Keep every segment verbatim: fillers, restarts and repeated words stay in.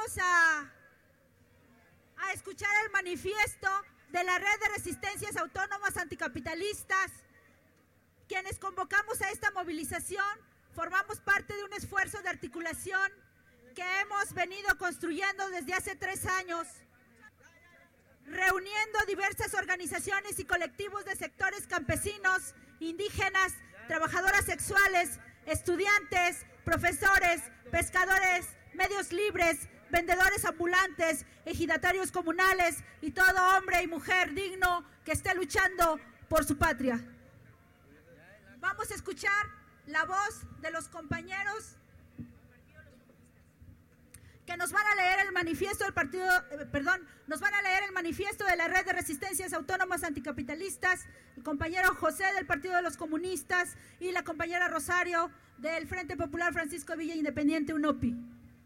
vamos a, a escuchar el manifiesto de la Red de Resistencias Autónomas Anticapitalistas, quienes convocamos a esta movilización. Formamos parte de un esfuerzo de articulación que hemos venido construyendo desde hace tres años, reuniendo diversas organizaciones y colectivos de sectores campesinos, indígenas, trabajadoras sexuales, estudiantes, profesores, pescadores, medios libres, vendedores ambulantes, ejidatarios comunales y todo hombre y mujer digno que esté luchando por su patria. Vamos a escuchar la voz de los compañeros que nos van a leer el manifiesto del partido, eh, perdón, nos van a leer el manifiesto de la Red de Resistencias Autónomas Anticapitalistas, el compañero José del Partido de los Comunistas y la compañera Rosario del Frente Popular Francisco Villa Independiente UNOPI.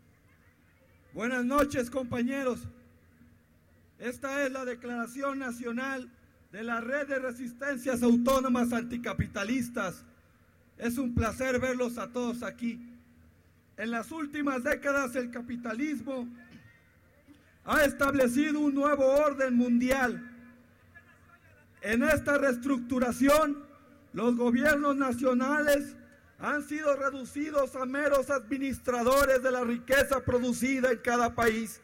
Buenas noches, compañeros. Esta es la Declaración Nacional de la Red de Resistencias Autónomas Anticapitalistas. Es un placer verlos a todos aquí. En las últimas décadas el capitalismo ha establecido un nuevo orden mundial. En esta reestructuración, los gobiernos nacionales han sido reducidos a meros administradores de la riqueza producida en cada país.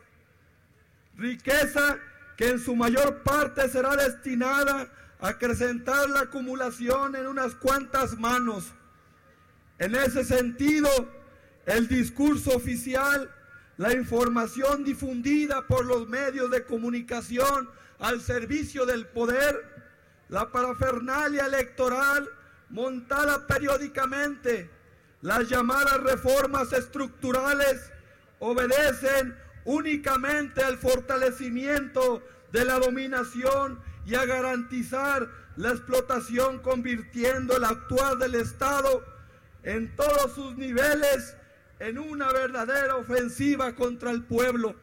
Riqueza que en su mayor parte será destinada a acrecentar la acumulación en unas cuantas manos. En ese sentido, el discurso oficial, la información difundida por los medios de comunicación al servicio del poder, la parafernalia electoral montada periódicamente, las llamadas reformas estructurales obedecen únicamente al fortalecimiento de la dominación y a garantizar la explotación, convirtiendo el actuar del Estado en todos sus niveles en una verdadera ofensiva contra el pueblo.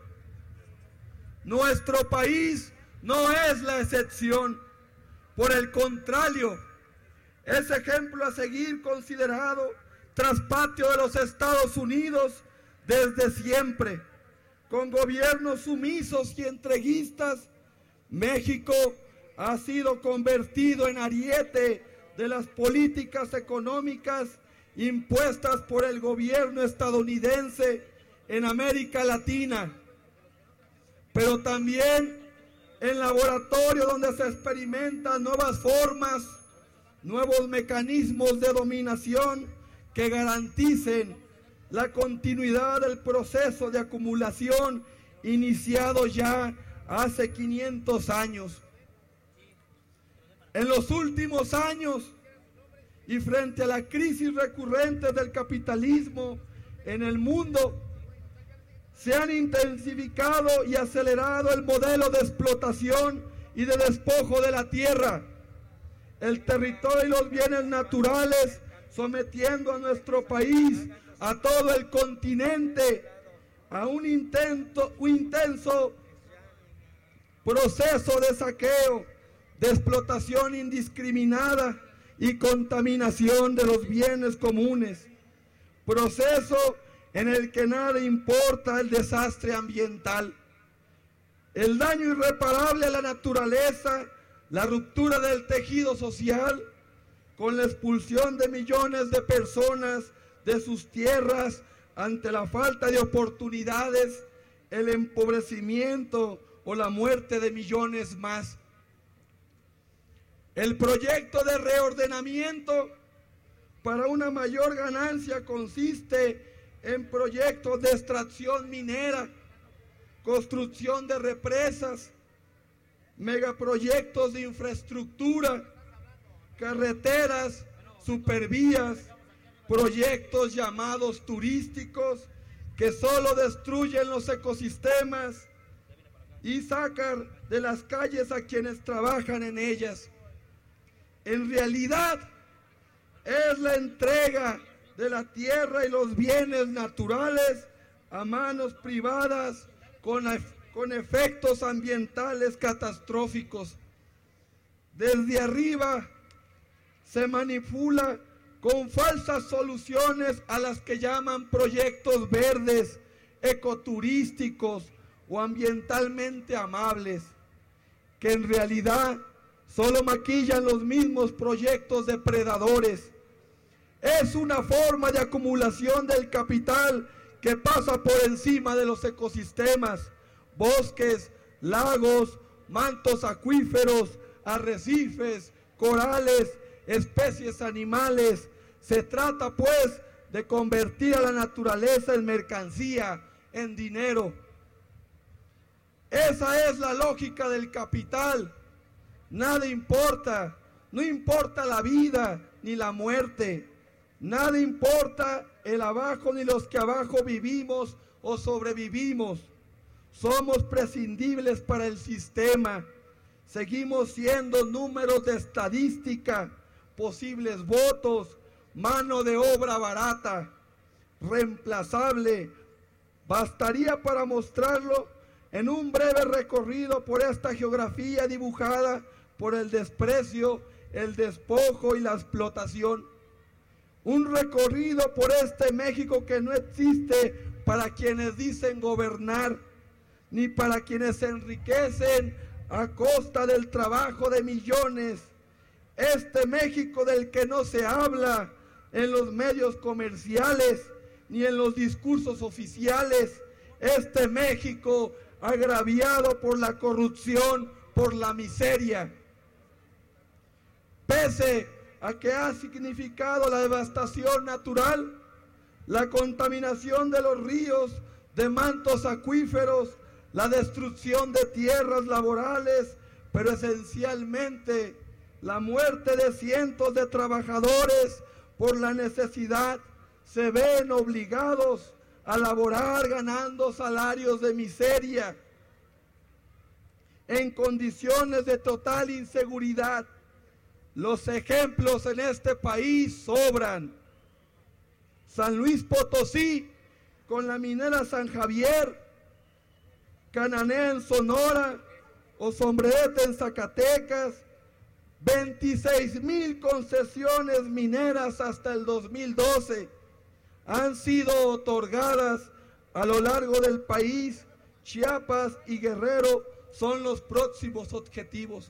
Nuestro país no es la excepción. Por el contrario, es ejemplo a seguir considerado traspatio de los Estados Unidos desde siempre. Con gobiernos sumisos y entreguistas, México ha sido convertido en ariete de las políticas económicas impuestas por el gobierno estadounidense en América Latina, pero también en laboratorio donde se experimentan nuevas formas, nuevos mecanismos de dominación que garanticen la continuidad del proceso de acumulación iniciado ya hace quinientos años. En los últimos años, y frente a la crisis recurrente del capitalismo en el mundo, se han intensificado y acelerado el modelo de explotación y de despojo de la tierra, el territorio y los bienes naturales, sometiendo a nuestro país, a todo el continente, a un, intento, un intenso proceso de saqueo, de explotación indiscriminada y contaminación de los bienes comunes, proceso en el que nada importa el desastre ambiental, el daño irreparable a la naturaleza, la ruptura del tejido social, con la expulsión de millones de personas de sus tierras ante la falta de oportunidades, el empobrecimiento o la muerte de millones más. El proyecto de reordenamiento para una mayor ganancia consiste en proyectos de extracción minera, construcción de represas, megaproyectos de infraestructura, carreteras, supervías, proyectos llamados turísticos que solo destruyen los ecosistemas y sacan de las calles a quienes trabajan en ellas. En realidad, es la entrega de la tierra y los bienes naturales a manos privadas con, con efectos ambientales catastróficos. Desde arriba se manipula con falsas soluciones a las que llaman proyectos verdes, ecoturísticos o ambientalmente amables, que en realidad solo maquillan los mismos proyectos depredadores. Es una forma de acumulación del capital que pasa por encima de los ecosistemas, bosques, lagos, mantos acuíferos, arrecifes, corales, especies animales. Se trata pues de convertir a la naturaleza en mercancía, en dinero. Esa es la lógica del capital. Nada importa, no importa la vida ni la muerte. Nada importa el abajo ni los que abajo vivimos o sobrevivimos. Somos prescindibles para el sistema. Seguimos siendo números de estadística, posibles votos, mano de obra barata, reemplazable. Bastaría para mostrarlo en un breve recorrido por esta geografía dibujada por el desprecio, el despojo y la explotación. Un recorrido por este México que no existe para quienes dicen gobernar, ni para quienes se enriquecen a costa del trabajo de millones. Este México del que no se habla en los medios comerciales ni en los discursos oficiales. Este México agraviado por la corrupción, por la miseria. Pese a que ha significado la devastación natural, la contaminación de los ríos, de mantos acuíferos, la destrucción de tierras laborales, pero esencialmente la muerte de cientos de trabajadores por la necesidad, se ven obligados a laborar ganando salarios de miseria, en condiciones de total inseguridad. Los ejemplos en este país sobran. San Luis Potosí, con la minera San Javier, Cananea en Sonora o Sombrerete en Zacatecas, veintiséis mil concesiones mineras hasta el dos mil doce han sido otorgadas a lo largo del país. Chiapas y Guerrero son los próximos objetivos.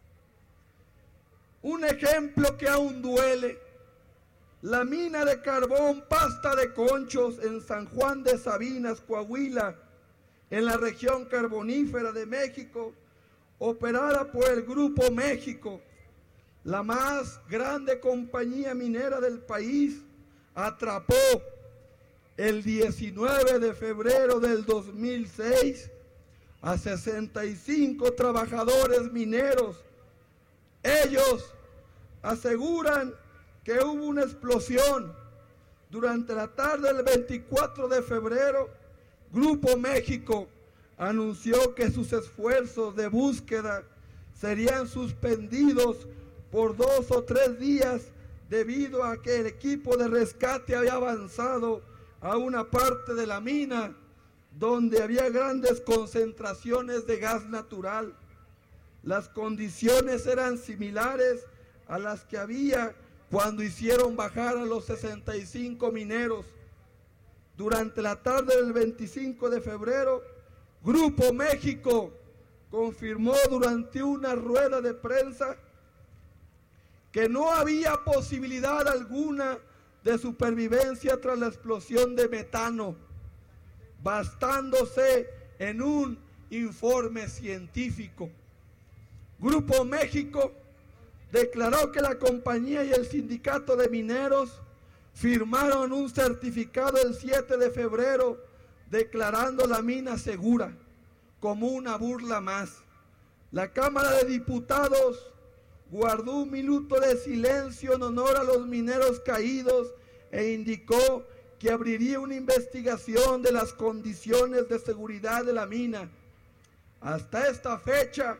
Un ejemplo que aún duele: la mina de carbón Pasta de Conchos en San Juan de Sabinas, Coahuila, en la región carbonífera de México, operada por el Grupo México, la más grande compañía minera del país, atrapó el diecinueve de febrero del dos mil seis a sesenta y cinco trabajadores mineros. Ellos aseguran que hubo una explosión. Durante la tarde del veinticuatro de febrero, Grupo México anunció que sus esfuerzos de búsqueda serían suspendidos por dos o tres días debido a que el equipo de rescate había avanzado a una parte de la mina donde había grandes concentraciones de gas natural. Las condiciones eran similares a las que había cuando hicieron bajar a los sesenta y cinco mineros. Durante la tarde del veinticinco de febrero, Grupo México confirmó durante una rueda de prensa que no había posibilidad alguna de supervivencia tras la explosión de metano, bastándose en un informe científico. Grupo México declaró que la compañía y el sindicato de mineros firmaron un certificado el siete de febrero declarando la mina segura, como una burla más. La Cámara de Diputados guardó un minuto de silencio en honor a los mineros caídos e indicó que abriría una investigación de las condiciones de seguridad de la mina. Hasta esta fecha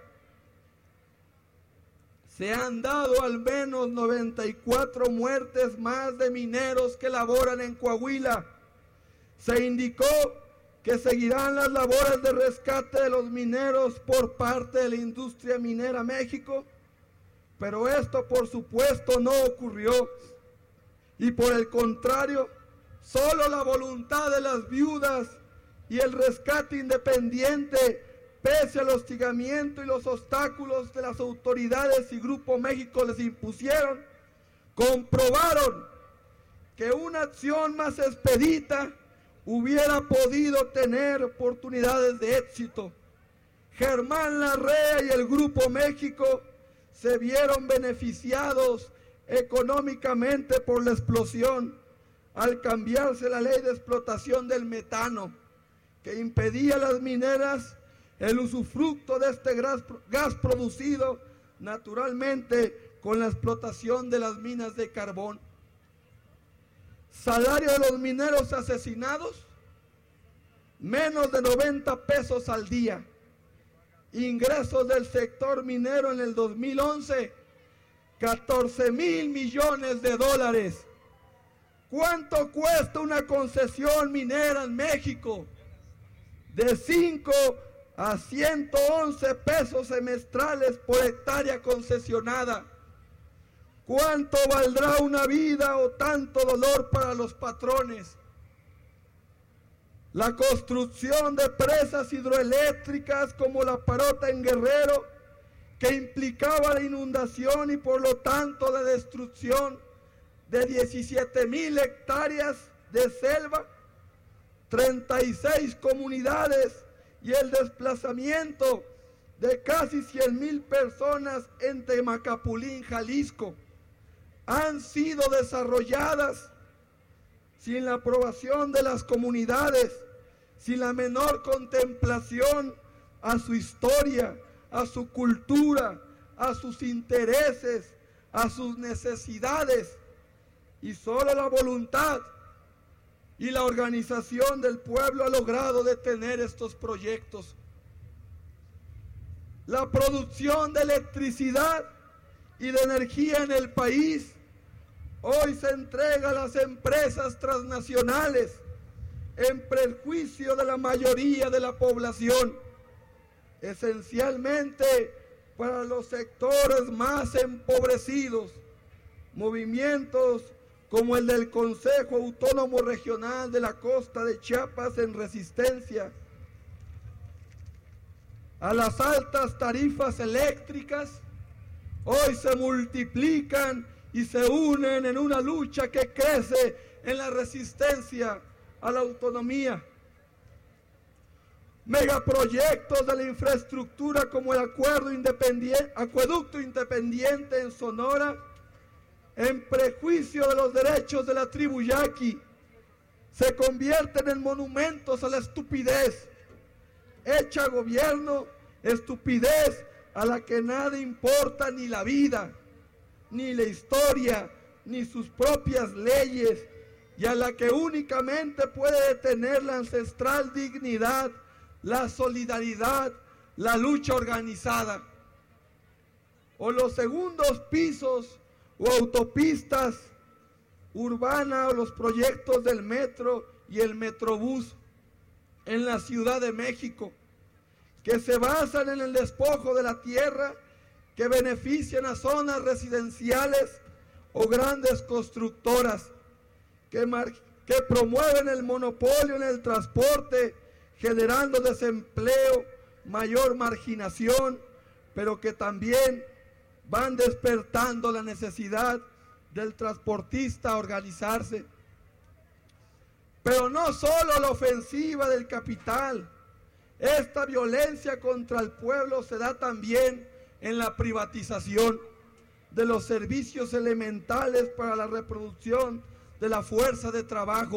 se han dado al menos noventa y cuatro muertes más de mineros que laboran en Coahuila. Se indicó que seguirán las labores de rescate de los mineros por parte de la industria minera México, pero esto por supuesto no ocurrió, y por el contrario, solo la voluntad de las viudas y el rescate independiente, pese al hostigamiento y los obstáculos que las autoridades y Grupo México les impusieron, comprobaron que una acción más expedita hubiera podido tener oportunidades de éxito. Germán Larrea y el Grupo México se vieron beneficiados económicamente por la explosión al cambiarse la ley de explotación del metano, que impedía a las mineras el usufructo de este gas, gas producido naturalmente con la explotación de las minas de carbón. Salario de los mineros asesinados, menos de noventa pesos al día. Ingresos del sector minero en el dos mil once, catorce mil millones de dólares. ¿Cuánto cuesta una concesión minera en México? De cinco a ciento once pesos semestrales por hectárea concesionada. ¿Cuánto valdrá una vida o tanto dolor para los patrones? La construcción de presas hidroeléctricas como la Parota en Guerrero, que implicaba la inundación y por lo tanto la destrucción de diecisiete mil hectáreas de selva, treinta y seis comunidades y el desplazamiento de casi cien mil personas en Temacapulín, Jalisco, han sido desarrolladas sin la aprobación de las comunidades, sin la menor contemplación a su historia, a su cultura, a sus intereses, a sus necesidades, y solo la voluntad y la organización del pueblo ha logrado detener estos proyectos. La producción de electricidad y de energía en el país hoy se entrega a las empresas transnacionales en perjuicio de la mayoría de la población, esencialmente para los sectores más empobrecidos. Movimientos como el del Consejo Autónomo Regional de la Costa de Chiapas en resistencia a las altas tarifas eléctricas, hoy se multiplican y se unen en una lucha que crece en la resistencia a la autonomía. Megaproyectos de la infraestructura como el acuerdo independiente, acueducto independiente en Sonora, en prejuicio de los derechos de la tribu yaqui, se convierten en monumentos a la estupidez hecha gobierno, estupidez a la que nada importa ni la vida, ni la historia, ni sus propias leyes, y a la que únicamente puede detener la ancestral dignidad, la solidaridad, la lucha organizada. O los segundos pisos o autopistas urbanas o los proyectos del metro y el metrobús en la Ciudad de México, que se basan en el despojo de la tierra, que benefician a zonas residenciales o grandes constructoras, que, que promueven el monopolio en el transporte, generando desempleo, mayor marginación, pero que también van despertando la necesidad del transportista a organizarse. Pero no solo la ofensiva del capital, esta violencia contra el pueblo se da también en la privatización de los servicios elementales para la reproducción de la fuerza de trabajo.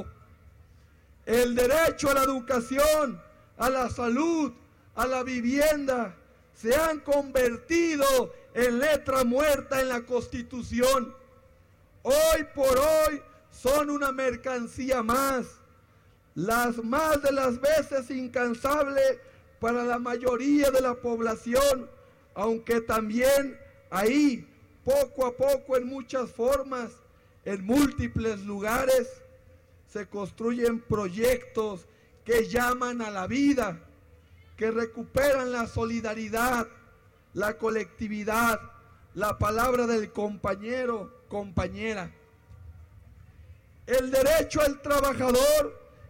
El derecho a la educación, a la salud, a la vivienda, se han convertido en letra muerta en la Constitución. Hoy por hoy son una mercancía más, las más de las veces incansable para la mayoría de la población, aunque también ahí, poco a poco, en muchas formas, en múltiples lugares, se construyen proyectos que llaman a la vida, que recuperan la solidaridad, la colectividad, la palabra del compañero, compañera. El derecho al trabajador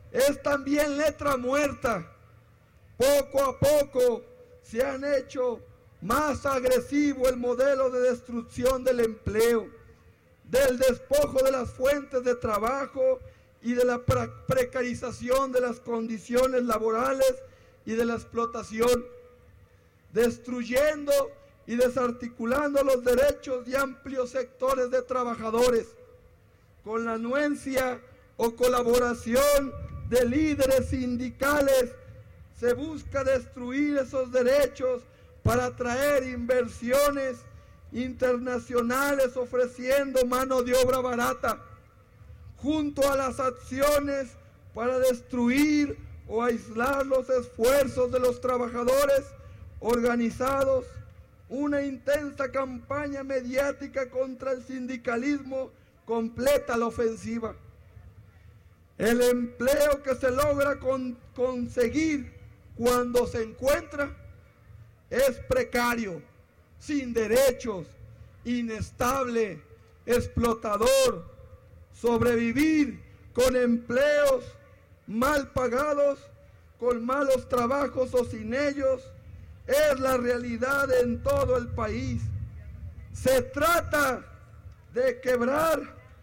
es también letra muerta. Poco a poco se han hecho más agresivo el modelo de destrucción del empleo, del despojo de las fuentes de trabajo y de la precarización de las condiciones laborales y de la explotación, destruyendo y desarticulando los derechos de amplios sectores de trabajadores, con la anuencia o colaboración de líderes sindicales. Se busca destruir esos derechos para atraer inversiones internacionales ofreciendo mano de obra barata, junto a las acciones para destruir o aislar los esfuerzos de los trabajadores organizados. Una intensa campaña mediática contra el sindicalismo completa la ofensiva. El empleo que se logra con, conseguir cuando se encuentra es precario, sin derechos, inestable, explotador. Sobrevivir con empleos mal pagados, con malos trabajos o sin ellos, es la realidad en todo el país. Se trata de quebrar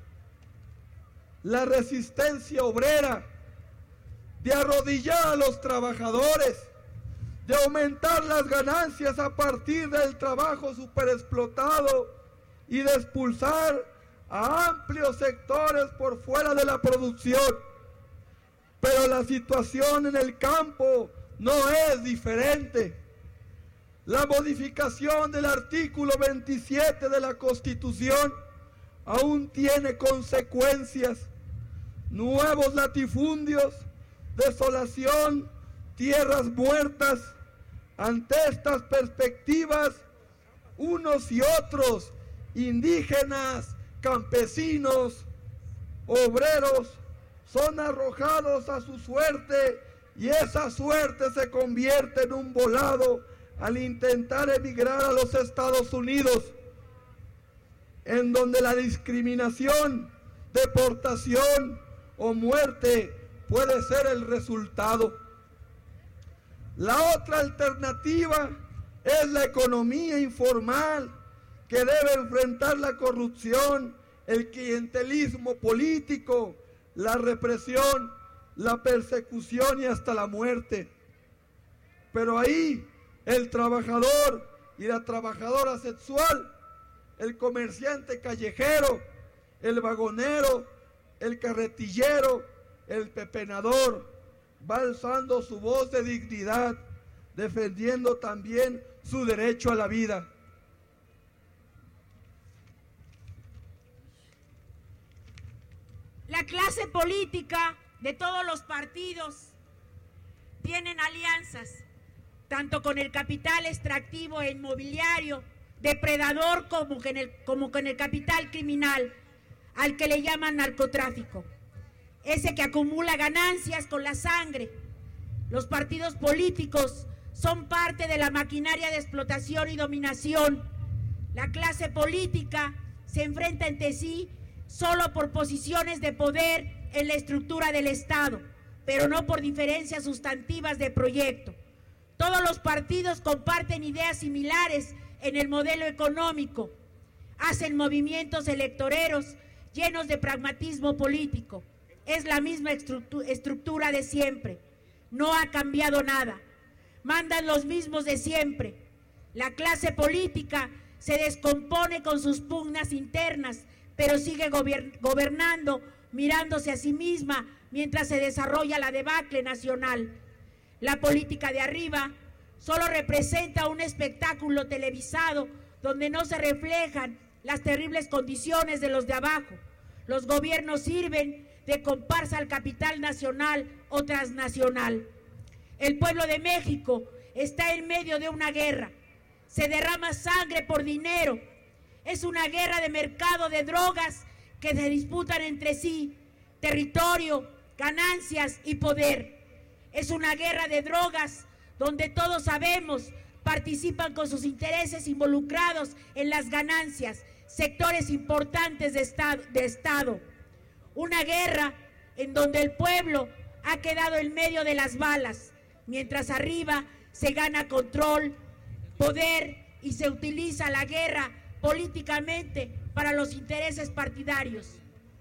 la resistencia obrera, de arrodillar a los trabajadores, de aumentar las ganancias a partir del trabajo superexplotado y de expulsar a amplios sectores por fuera de la producción. Pero la situación en el campo no es diferente. La modificación del artículo veintisiete de la Constitución aún tiene consecuencias. Nuevos latifundios, desolación, tierras muertas. Ante estas perspectivas, unos y otros, indígenas, campesinos, obreros, son arrojados a su suerte, y esa suerte se convierte en un volado al intentar emigrar a los Estados Unidos, en donde la discriminación, deportación o muerte puede ser el resultado. La otra alternativa es la economía informal, que debe enfrentar la corrupción, el clientelismo político, la represión, la persecución y hasta la muerte. Pero ahí el trabajador y la trabajadora sexual, el comerciante callejero, el vagonero, el carretillero, el pepenador, va alzando su voz de dignidad, defendiendo también su derecho a la vida. La clase política de todos los partidos tienen alianzas, tanto con el capital extractivo e inmobiliario, depredador, como con el, como con el capital criminal, al que le llaman narcotráfico, ese que acumula ganancias con la sangre. Los partidos políticos son parte de la maquinaria de explotación y dominación. La clase política se enfrenta entre sí solo por posiciones de poder en la estructura del Estado, pero no por diferencias sustantivas de proyecto. Todos los partidos comparten ideas similares en el modelo económico, hacen movimientos electoreros llenos de pragmatismo político. Es la misma estructura de siempre, no ha cambiado nada. Mandan los mismos de siempre. La clase política se descompone con sus pugnas internas, pero sigue gobernando, mirándose a sí misma mientras se desarrolla la debacle nacional. La política de arriba solo representa un espectáculo televisado donde no se reflejan las terribles condiciones de los de abajo. Los gobiernos sirven de comparsa al capital nacional o transnacional. El pueblo de México está en medio de una guerra. Se derrama sangre por dinero. Es una guerra de mercado de drogas que se disputan entre sí territorio, ganancias y poder. Es una guerra de drogas donde todos sabemos participan con sus intereses involucrados en las ganancias, sectores importantes de estado, de estado. Una guerra en donde el pueblo ha quedado en medio de las balas, mientras arriba se gana control, poder y se utiliza la guerra políticamente para los intereses partidarios.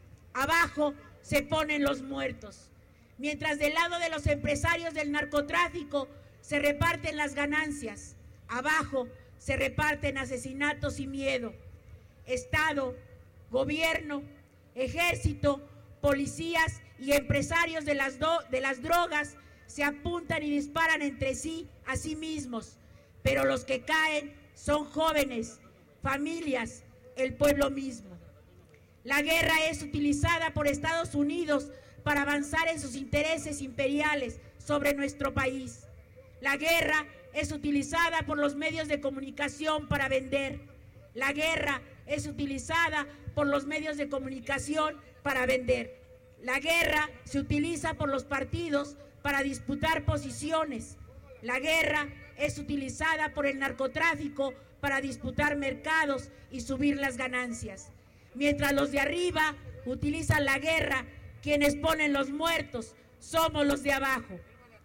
Abajo se ponen los muertos, mientras del lado de los empresarios del narcotráfico se reparten las ganancias. Abajo se reparten asesinatos y miedo. Estado, gobierno, ejército, policías y empresarios de las, do, de las drogas se apuntan y disparan entre sí a sí mismos, pero los que caen son jóvenes, familias, el pueblo mismo. La guerra es utilizada por Estados Unidos para avanzar en sus intereses imperiales sobre nuestro país. La guerra es utilizada por los medios de comunicación para vender. La guerra es utilizada por los medios de comunicación para vender. La guerra se utiliza por los partidos para disputar posiciones. La guerra es utilizada por el narcotráfico para disputar mercados y subir las ganancias. Mientras los de arriba utilizan la guerra, quienes ponen los muertos somos los de abajo.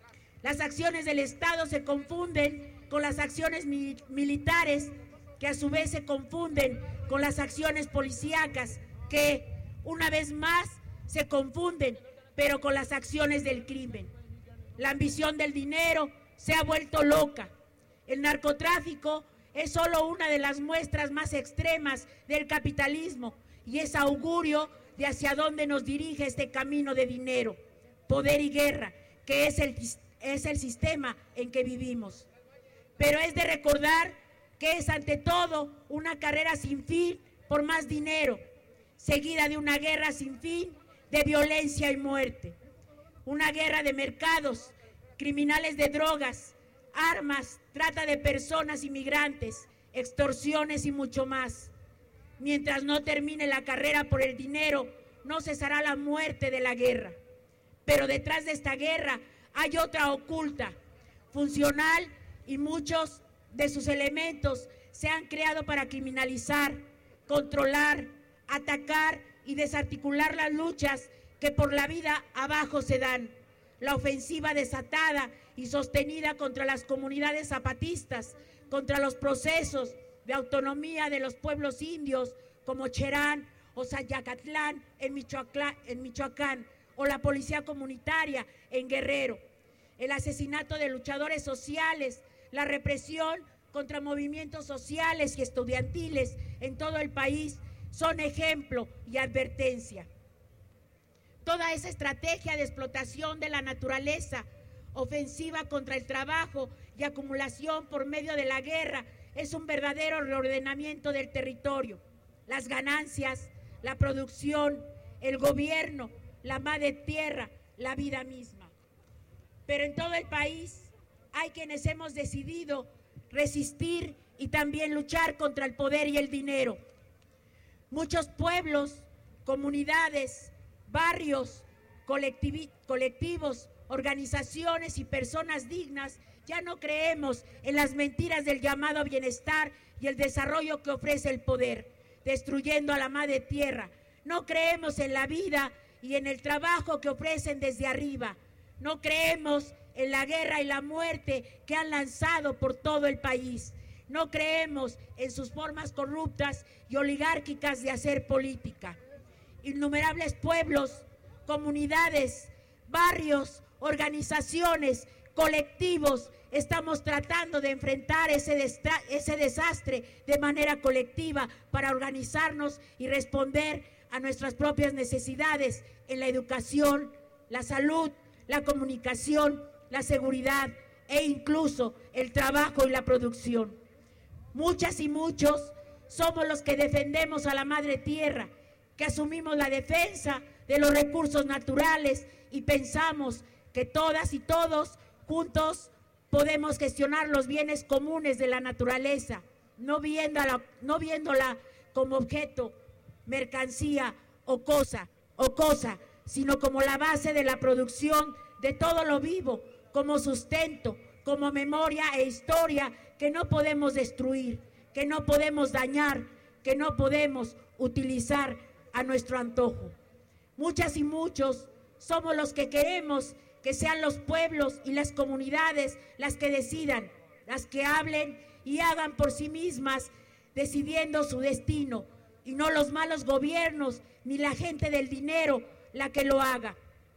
Las acciones del Estado se confunden con las acciones mi- militares, que a su vez se confunden con las acciones policíacas, que una vez más se confunden, pero con las acciones del crimen. La ambición del dinero se ha vuelto loca. El narcotráfico es solo una de las muestras más extremas del capitalismo y es augurio de hacia dónde nos dirige este camino de dinero, poder y guerra, que es el, es el sistema en que vivimos. Pero es de recordar que es ante todo una carrera sin fin por más dinero, seguida de una guerra sin fin de violencia y muerte. Una guerra de mercados, criminales de drogas, armas, trata de personas inmigrantes, extorsiones y mucho más. Mientras no termine la carrera por el dinero, no cesará la muerte de la guerra. Pero detrás de esta guerra hay otra oculta, funcional, y muchos de sus elementos se han creado para criminalizar, controlar, atacar y desarticular las luchas que por la vida abajo se dan. La ofensiva desatada y sostenida contra las comunidades zapatistas, contra los procesos de autonomía de los pueblos indios como Cherán o Zayacatlán en Michoacán, en Michoacán, o la policía comunitaria en Guerrero, el asesinato de luchadores sociales, la represión contra movimientos sociales y estudiantiles en todo el país son ejemplo y advertencia. Toda esa estrategia de explotación de la naturaleza, ofensiva contra el trabajo y acumulación por medio de la guerra, es un verdadero reordenamiento del territorio. Las ganancias, la producción, el gobierno, la madre tierra, la vida misma. Pero en todo el país hay quienes hemos decidido resistir y también luchar contra el poder y el dinero. Muchos pueblos, comunidades, barrios, colectivi- colectivos, organizaciones y personas dignas ya no creemos en las mentiras del llamado bienestar y el desarrollo que ofrece el poder, destruyendo a la madre tierra. No creemos en la vida y en el trabajo que ofrecen desde arriba. No creemos en la guerra y la muerte que han lanzado por todo el país. No creemos en sus formas corruptas y oligárquicas de hacer política. Innumerables pueblos, comunidades, barrios, organizaciones, colectivos, estamos tratando de enfrentar ese, destra- ese desastre de manera colectiva para organizarnos y responder a nuestras propias necesidades en la educación, la salud, la comunicación, la seguridad e incluso el trabajo y la producción. Muchas y muchos somos los que defendemos a la madre tierra, que asumimos la defensa de los recursos naturales y pensamos que todas y todos juntos podemos gestionar los bienes comunes de la naturaleza, no viéndola, no viéndola como objeto, mercancía o cosa, o cosa, sino como la base de la producción de todo lo vivo, como sustento, como memoria e historia que no podemos destruir, que no podemos dañar, que no podemos utilizar a nuestro antojo. Muchas y muchos somos los que queremos que sean los pueblos y las comunidades las que decidan, las que hablen y hagan por sí mismas, decidiendo su destino, y no los malos gobiernos ni la gente del dinero la que lo haga.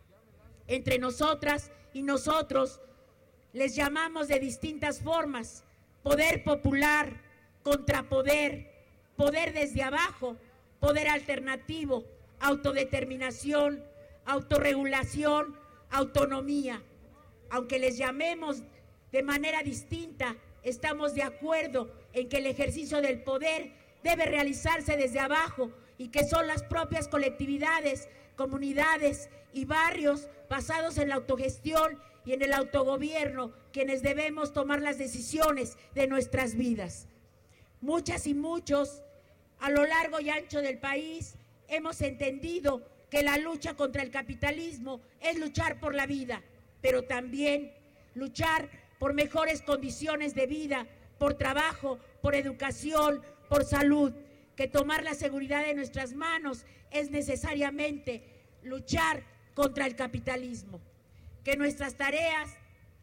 Entre nosotras y nosotros les llamamos de distintas formas: poder popular, contrapoder, poder desde abajo, poder alternativo, autodeterminación, autorregulación, autonomía. Aunque les llamemos de manera distinta, estamos de acuerdo en que el ejercicio del poder debe realizarse desde abajo y que son las propias colectividades, comunidades y barrios basados en la autogestión y en el autogobierno quienes debemos tomar las decisiones de nuestras vidas. Muchas y muchos a lo largo y ancho del país hemos entendido que la lucha contra el capitalismo es luchar por la vida, pero también luchar por mejores condiciones de vida, por trabajo, por educación, por salud, que tomar la seguridad en nuestras manos es necesariamente luchar contra el capitalismo, que nuestras tareas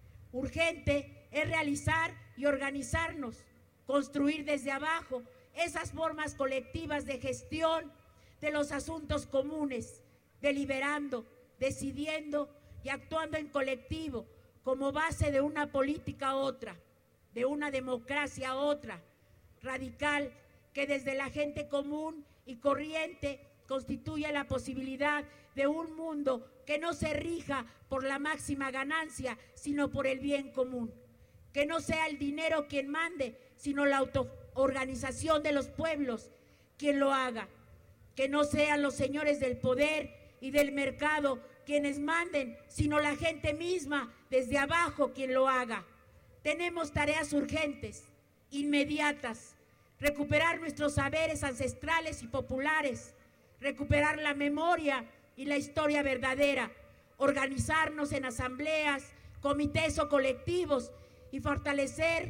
urgente es realizar y organizarnos, construir desde abajo esas formas colectivas de gestión de los asuntos comunes, deliberando, decidiendo y actuando en colectivo como base de una política a otra, de una democracia a otra, radical, que desde la gente común y corriente constituye la posibilidad de un mundo que no se rija por la máxima ganancia, sino por el bien común. Que no sea el dinero quien mande, sino la autoorganización de los pueblos quien lo haga. Que no sean los señores del poder y del mercado quienes manden, sino la gente misma desde abajo quien lo haga. Tenemos tareas urgentes, inmediatas: recuperar nuestros saberes ancestrales y populares, recuperar la memoria y la historia verdadera, organizarnos en asambleas, comités o colectivos y fortalecer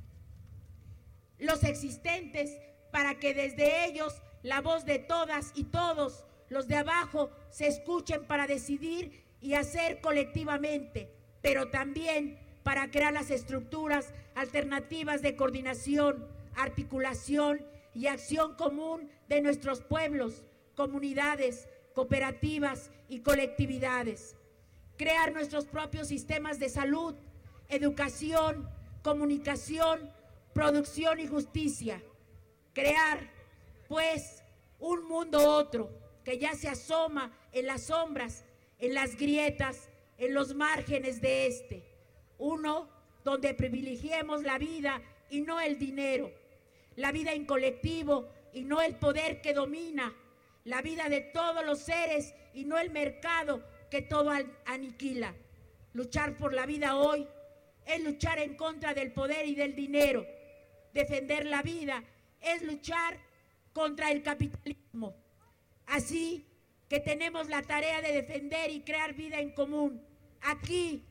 los existentes para que desde ellos la voz de todas y todos los de abajo se escuchen para decidir y hacer colectivamente, pero también para crear las estructuras alternativas de coordinación, articulación y acción común de nuestros pueblos, comunidades, cooperativas y colectividades. Crear nuestros propios sistemas de salud, educación, comunicación, producción y justicia. Crear, pues, un mundo otro que ya se asoma en las sombras, en las grietas, en los márgenes de este. Uno donde privilegiemos la vida y no el dinero, la vida en colectivo y no el poder que domina, la vida de todos los seres y no el mercado que todo aniquila. Luchar por la vida hoy es luchar en contra del poder y del dinero. Defender la vida es luchar contra el capitalismo. Así que tenemos la tarea de defender y crear vida en común. Aquí,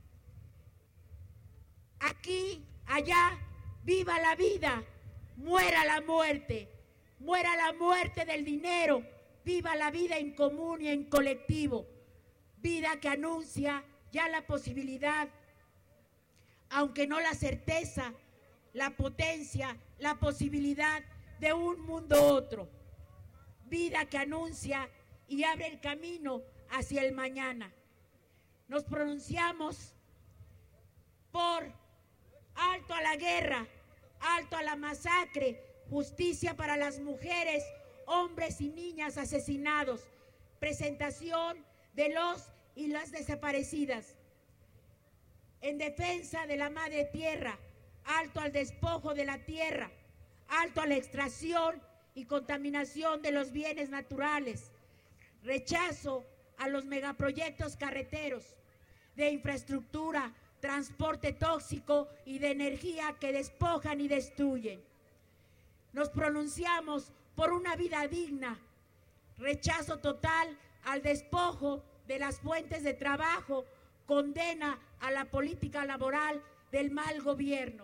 aquí, allá, viva la vida, muera la muerte, muera la muerte del dinero, viva la vida en común y en colectivo. Vida que anuncia ya la posibilidad, aunque no la certeza, la potencia, la posibilidad de un mundo otro. Vida que anuncia y abre el camino hacia el mañana. Nos pronunciamos por alto a la guerra, alto a la masacre, justicia para las mujeres, hombres y niñas asesinados, presentación de los y las desaparecidas. En defensa de la madre tierra, alto al despojo de la tierra, alto a la extracción y contaminación de los bienes naturales, rechazo a los megaproyectos carreteros, de infraestructura, transporte tóxico y de energía que despojan y destruyen. Nos pronunciamos por una vida digna, rechazo total al despojo de las fuentes de trabajo, condena a la política laboral del mal gobierno.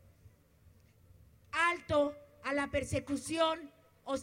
Alto a la persecución,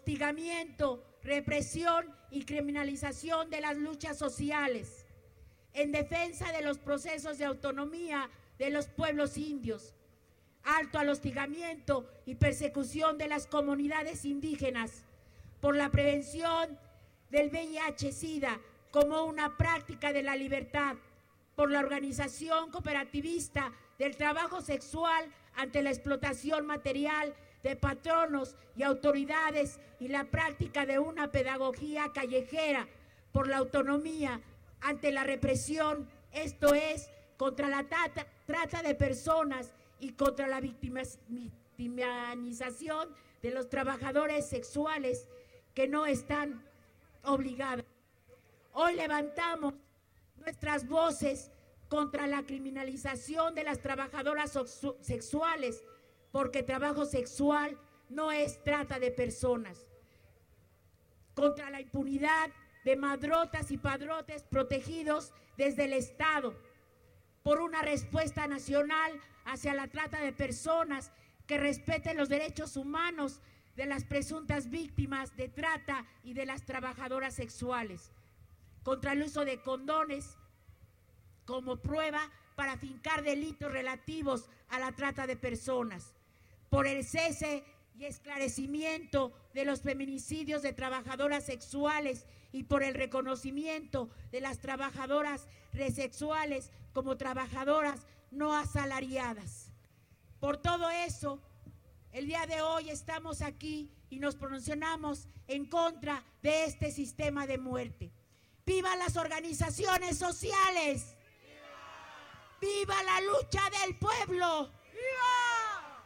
hostigamiento, represión y criminalización de las luchas sociales. en defensa de los procesos de autonomía de los pueblos indios, alto al hostigamiento y persecución de las comunidades indígenas, por la prevención del V I H SIDA como una práctica de la libertad, por la organización cooperativista del trabajo sexual ante la explotación material de patronos y autoridades y la práctica de una pedagogía callejera, por la autonomía ante la represión, esto es, contra la trata, trata de personas y contra la victimización de los trabajadores sexuales que no están obligados. Hoy levantamos nuestras voces contra la criminalización de las trabajadoras sexuales, porque trabajo sexual no es trata de personas. Contra la impunidad de madrotas y padrotes protegidos desde el Estado, por una respuesta nacional hacia la trata de personas que respete los derechos humanos de las presuntas víctimas de trata y de las trabajadoras sexuales, contra el uso de condones como prueba para fincar delitos relativos a la trata de personas, por el cese y esclarecimiento de los feminicidios de trabajadoras sexuales y por el reconocimiento de las trabajadoras sexuales como trabajadoras no asalariadas. Por todo eso, el día de hoy estamos aquí y nos pronunciamos en contra de este sistema de muerte. ¡Viva las organizaciones sociales! ¡Viva, ¡Viva la lucha del pueblo! ¡Viva!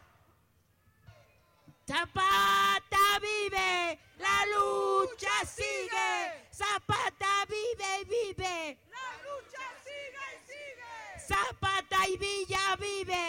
Zapata vive, la lucha sigue. Zapata vive, vive. La lucha sigue y sigue. Zapata y Villa vive.